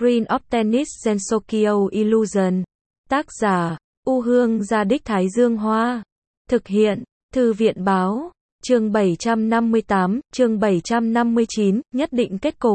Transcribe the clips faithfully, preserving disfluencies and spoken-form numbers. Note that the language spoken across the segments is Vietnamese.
Screen of Tennis Gensokyo Illusion. Tác giả, U Hương Gia Đích Thái Dương Hoa. Thực hiện, Thư viện Báo. Chương bảy trăm năm mươi tám, chương bảy trăm năm mươi chín, nhất định kết cục.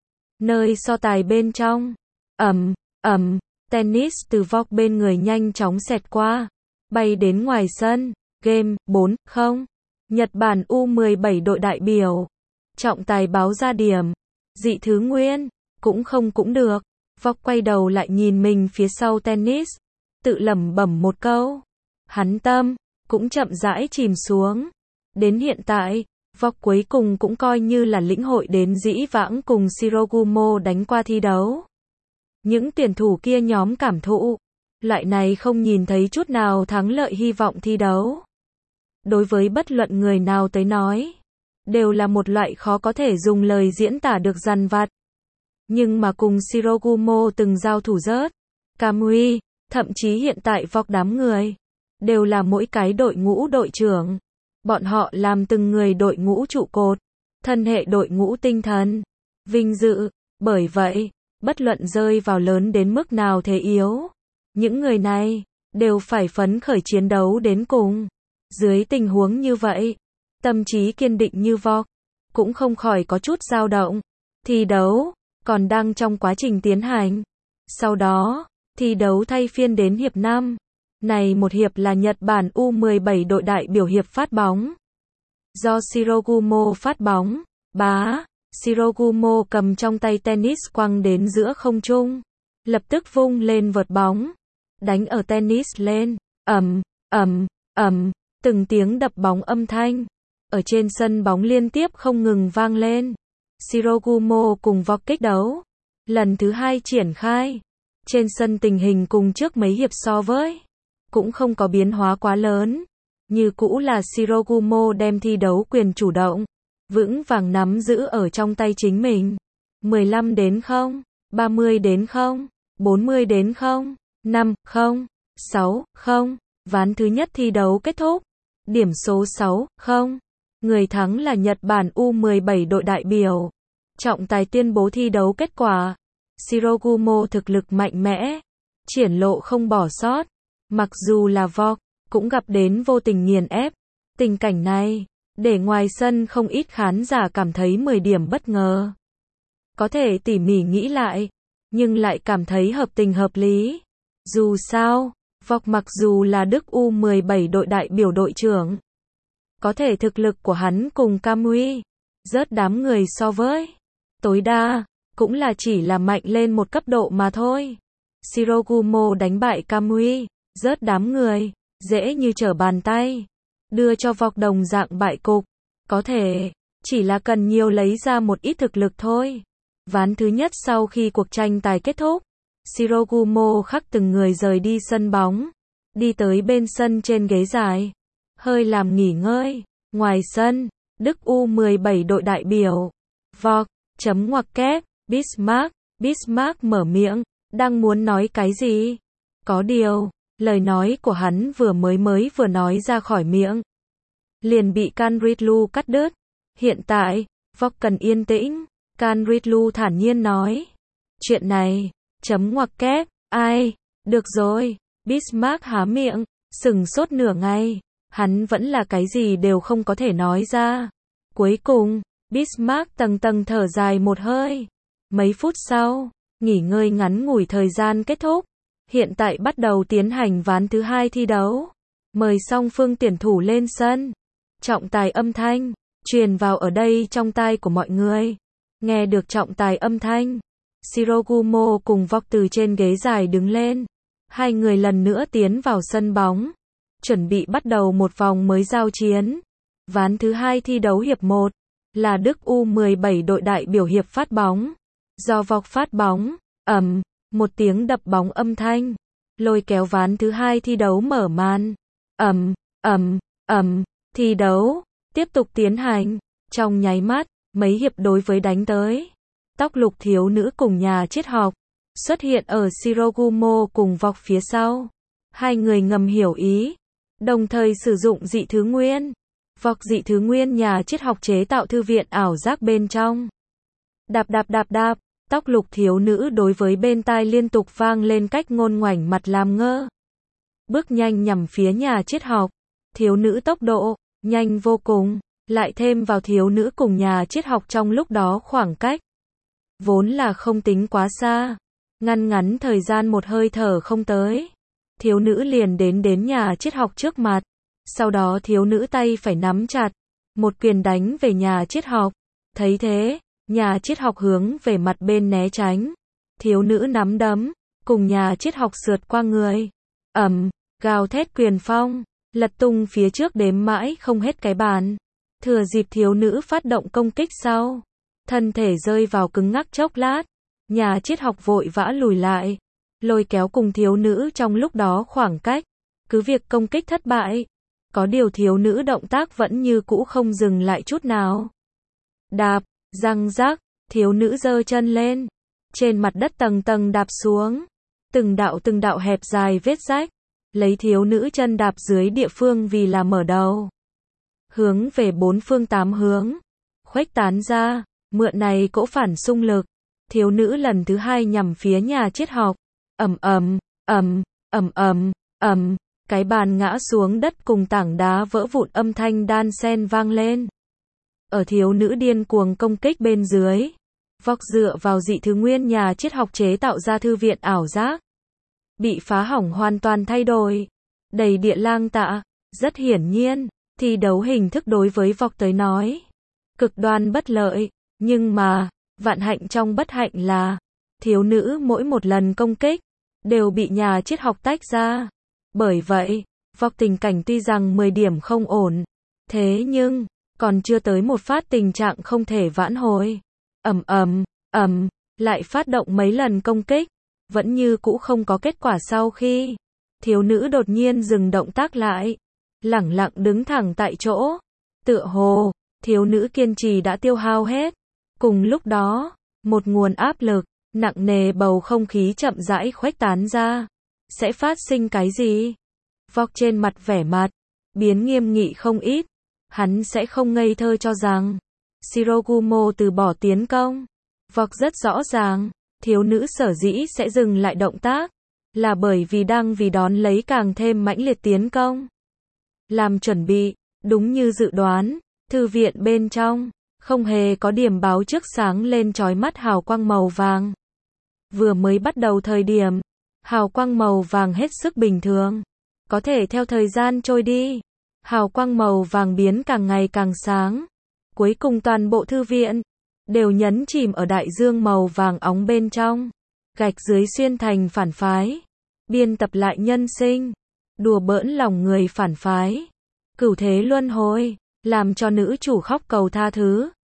Nơi so tài bên trong. Ầm, ầm, tennis từ vóc bên người nhanh chóng xẹt qua, bay đến ngoài sân. Game bốn không. Nhật Bản U mười bảy đội đại biểu. Trọng tài báo ra điểm. Dị thứ nguyên, cũng không cũng được. Vóc quay đầu lại nhìn mình phía sau tennis, tự lẩm bẩm một câu. Hắn tâm cũng chậm rãi chìm xuống. Đến hiện tại, Vóc cuối cùng cũng coi như là lĩnh hội đến dĩ vãng cùng Shirogumo đánh qua thi đấu. Những tuyển thủ kia nhóm cảm thụ, loại này không nhìn thấy chút nào thắng lợi hy vọng thi đấu. Đối với bất luận người nào tới nói, đều là một loại khó có thể dùng lời diễn tả được dằn vặt. Nhưng mà cùng Shirogumo từng giao thủ rớt, Kamui, thậm chí hiện tại Vóc đám người, đều là mỗi cái đội ngũ đội trưởng. Bọn họ làm từng người đội ngũ trụ cột, thân hệ đội ngũ tinh thần, vinh dự. Bởi vậy, bất luận rơi vào lớn đến mức nào thế yếu, những người này đều phải phấn khởi chiến đấu đến cùng. Dưới tình huống như vậy, tâm trí kiên định như Vóc cũng không khỏi có chút dao động. Thi đấu còn đang trong quá trình tiến hành. Sau đó, thi đấu thay phiên đến hiệp năm. Này một hiệp là Nhật Bản U mười bảy đội đại biểu hiệp phát bóng. Do Shirogumo phát bóng, bá, Shirogumo cầm trong tay tennis quăng đến giữa không trung, lập tức vung lên vợt bóng, đánh ở tennis lên, ầm, ầm, ầm, từng tiếng đập bóng âm thanh ở trên sân bóng liên tiếp không ngừng vang lên. Shirogumo cùng Vóc kích đấu lần thứ hai triển khai. Trên sân tình hình cùng trước mấy hiệp so với cũng không có biến hóa quá lớn. Như cũ là Shirogumo đem thi đấu quyền chủ động, vững vàng nắm giữ ở trong tay chính mình. mười lăm đến không, ba mươi đến không, bốn mươi đến không, năm không, sáu không. Ván thứ nhất thi đấu kết thúc. Điểm số sáu không. Người thắng là Nhật Bản U mười bảy đội đại biểu. Trọng tài tuyên bố thi đấu kết quả. Shirogumo thực lực mạnh mẽ, triển lộ không bỏ sót. Mặc dù là Vóc cũng gặp đến vô tình nghiền ép. Tình cảnh này để ngoài sân không ít khán giả cảm thấy mười điểm bất ngờ. Có thể tỉ mỉ nghĩ lại, nhưng lại cảm thấy hợp tình hợp lý. Dù sao, Vóc mặc dù là Đức U mười bảy đội đại biểu đội trưởng, có thể thực lực của hắn cùng Kamui rớt đám người so với tối đa cũng là chỉ là mạnh lên một cấp độ mà thôi. Shirogumo đánh bại Kamui, rớt đám người, dễ như trở bàn tay. Đưa cho Vóc đồng dạng bại cục, có thể chỉ là cần nhiều lấy ra một ít thực lực thôi. Ván thứ nhất sau khi cuộc tranh tài kết thúc, Shirogumo khắc từng người rời đi sân bóng, đi tới bên sân trên ghế dài, hơi làm nghỉ ngơi. Ngoài sân, Đức U mười bảy đội đại biểu, Vóc, chấm ngoặc kép, Bismarck, Bismarck mở miệng, đang muốn nói cái gì? Có điều, lời nói của hắn vừa mới mới vừa nói ra khỏi miệng, liền bị Kanritlu cắt đứt. Hiện tại, Vóc cần yên tĩnh. Kanritlu thản nhiên nói. Chuyện này, chấm ngoặc kép, ai? Được rồi. Bismarck há miệng, sừng sốt nửa ngày. Hắn vẫn là cái gì đều không có thể nói ra. Cuối cùng, Bismarck tầng tầng thở dài một hơi. Mấy phút sau, nghỉ ngơi ngắn ngủi thời gian kết thúc. Hiện tại bắt đầu tiến hành ván thứ hai thi đấu. Mời song phương tuyển thủ lên sân. Trọng tài âm thanh truyền vào ở đây trong tai của mọi người. Nghe được trọng tài âm thanh, Shirogumo cùng Vóc từ trên ghế dài đứng lên. Hai người lần nữa tiến vào sân bóng, chuẩn bị bắt đầu một vòng mới giao chiến. Ván thứ hai thi đấu hiệp một là Đức U mười bảy đội đại biểu hiệp phát bóng. Do Vóc phát bóng, ầm, một tiếng đập bóng âm thanh lôi kéo ván thứ hai thi đấu mở màn. Ầm, ầm, ầm, thi đấu tiếp tục tiến hành. Trong nháy mắt, mấy hiệp đối với đánh tới. Tóc lục thiếu nữ cùng nhà triết học xuất hiện ở Shirogumo cùng Vóc phía sau. Hai người ngầm hiểu ý, đồng thời sử dụng dị thứ nguyên. Vóc dị thứ nguyên nhà triết học chế tạo thư viện ảo giác bên trong. Đạp đạp đạp đạp, Tóc lục thiếu nữ đối với bên tai liên tục vang lên cách ngôn ngoảnh mặt làm ngơ. Bước nhanh nhằm phía nhà triết học. Thiếu nữ tốc độ nhanh vô cùng, lại thêm vào thiếu nữ cùng nhà triết học trong lúc đó khoảng cách vốn là không tính quá xa, ngăn ngắn thời gian một hơi thở không tới, thiếu nữ liền đến đến nhà triết học trước mặt. Sau đó thiếu nữ tay phải nắm chặt, một quyền đánh về nhà triết học. Thấy thế, nhà triết học hướng về mặt bên né tránh. Thiếu nữ nắm đấm, cùng nhà triết học sượt qua người. Ầm, gào thét quyền phong, lật tung phía trước đếm mãi không hết cái bàn. Thừa dịp thiếu nữ phát động công kích sau, thân thể rơi vào cứng ngắc chốc lát. Nhà triết học vội vã lùi lại, lôi kéo cùng thiếu nữ trong lúc đó khoảng cách. Cứ việc công kích thất bại, có điều thiếu nữ động tác vẫn như cũ không dừng lại chút nào. Đạp, răng rắc, thiếu nữ giơ chân lên, trên mặt đất tầng tầng đạp xuống, từng đạo từng đạo hẹp dài vết rách, lấy thiếu nữ chân đạp dưới địa phương vì là mở đầu, hướng về bốn phương tám hướng, khuếch tán ra, mượn này cỗ phản xung lực, thiếu nữ lần thứ hai nhằm phía nhà triết học. Ầm ầm, ầm, ầm ầm, ầm, cái bàn ngã xuống đất cùng tảng đá vỡ vụn âm thanh đan xen vang lên. Ở thiếu nữ điên cuồng công kích bên dưới, vóc dựa vào dị thứ nguyên nhà triết học chế tạo ra thư viện ảo giác, bị phá hỏng hoàn toàn thay đổi, đầy địa lang tạ. Rất hiển nhiên, thi đấu hình thức đối với vọc tới nói, cực đoan bất lợi, nhưng mà, vạn hạnh trong bất hạnh là, thiếu nữ mỗi một lần công kích, đều bị nhà triết học tách ra. Bởi vậy, vọc tình cảnh tuy rằng mười điểm không ổn, thế nhưng, còn chưa tới một phát tình trạng không thể vãn hồi. Ầm ầm, ầm, lại phát động mấy lần công kích, vẫn như cũ không có kết quả sau khi thiếu nữ đột nhiên dừng động tác lại, lẳng lặng đứng thẳng tại chỗ, tựa hồ thiếu nữ kiên trì đã tiêu hao hết. Cùng lúc đó, một nguồn áp lực nặng nề bầu không khí chậm rãi khuếch tán ra. Sẽ phát sinh cái gì? Vọc trên mặt vẻ mặt biến nghiêm nghị không ít, hắn sẽ không ngây thơ cho rằng Shirogumo từ bỏ tiến công. Vọc rất rõ ràng, thiếu nữ sở dĩ sẽ dừng lại động tác, là bởi vì đang vì đón lấy càng thêm mãnh liệt tiến công. Làm chuẩn bị, đúng như dự đoán, thư viện bên trong, không hề có điểm báo trước sáng lên chói mắt hào quang màu vàng. Vừa mới bắt đầu thời điểm, hào quang màu vàng hết sức bình thường. Có thể theo thời gian trôi đi, hào quang màu vàng biến càng ngày càng sáng. Cuối cùng toàn bộ thư viện đều nhấn chìm ở đại dương màu vàng óng bên trong. Gạch dưới xuyên thành phản phái, biên tập lại nhân sinh, đùa bỡn lòng người phản phái, cửu thế luân hồi, làm cho nữ chủ khóc cầu tha thứ.